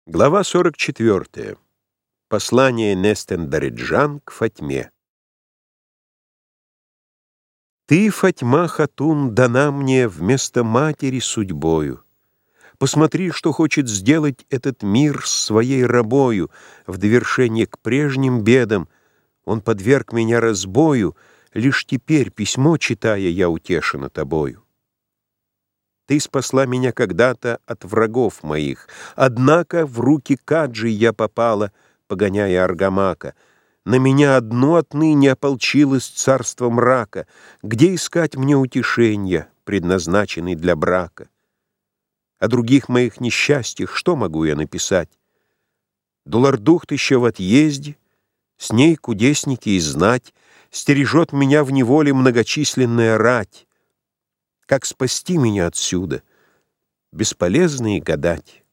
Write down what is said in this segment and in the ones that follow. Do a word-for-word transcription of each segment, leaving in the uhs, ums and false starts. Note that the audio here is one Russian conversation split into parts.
Глава сорок четвёртая. Послание Нестен-Дареджан к Фатьме. Ты, Фатьма Хатун, дана мне вместо матери судьбою. Посмотри, что хочет сделать этот мир с своей рабою. В довершение к прежним бедам он подверг меня разбою. Лишь теперь, письмо читая, я утешена тобою. Ты спасла меня когда-то от врагов моих, однако в руки Каджи я попала, погоняя Аргамака. На меня одно отныне ополчилось царство мрака. Где искать мне утешенья, предназначенный для брака? О других моих несчастьях что могу я написать? Дулардухт еще в отъезде, с ней кудесники и знать, стережет меня в неволе многочисленная рать. Как спасти меня отсюда? Бесполезно и гадать.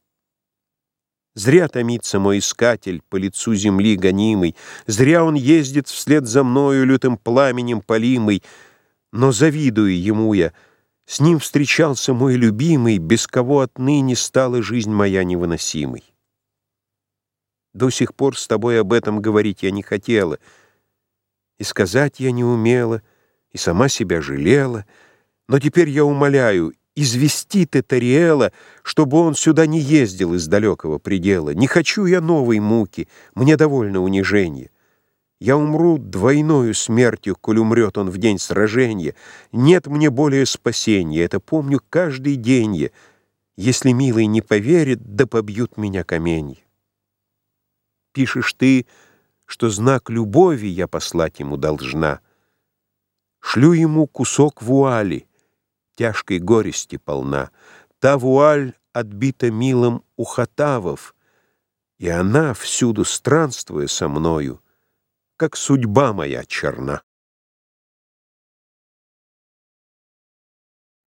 Зря томится мой искатель по лицу земли гонимый, зря он ездит вслед за мною лютым пламенем полимый, но завидую ему я. С ним встречался мой любимый, без кого отныне стала жизнь моя невыносимой. До сих пор с тобой об этом говорить я не хотела, и сказать я не умела, и сама себя жалела. Но теперь я умоляю, извести ты Тариэла, чтобы он сюда не ездил из далекого предела. Не хочу я новой муки, мне довольно унижения. Я умру двойною смертью, коль умрет он в день сражения. Нет мне более спасения, это помню каждый день я. Если милый не поверит, да побьют меня каменья. Пишешь ты, что знак любови я послать ему должна. Шлю ему кусок вуали, тяжкой горести полна. Та вуаль отбита милым у хатавов, и она, всюду странствуя со мною, как судьба моя черна.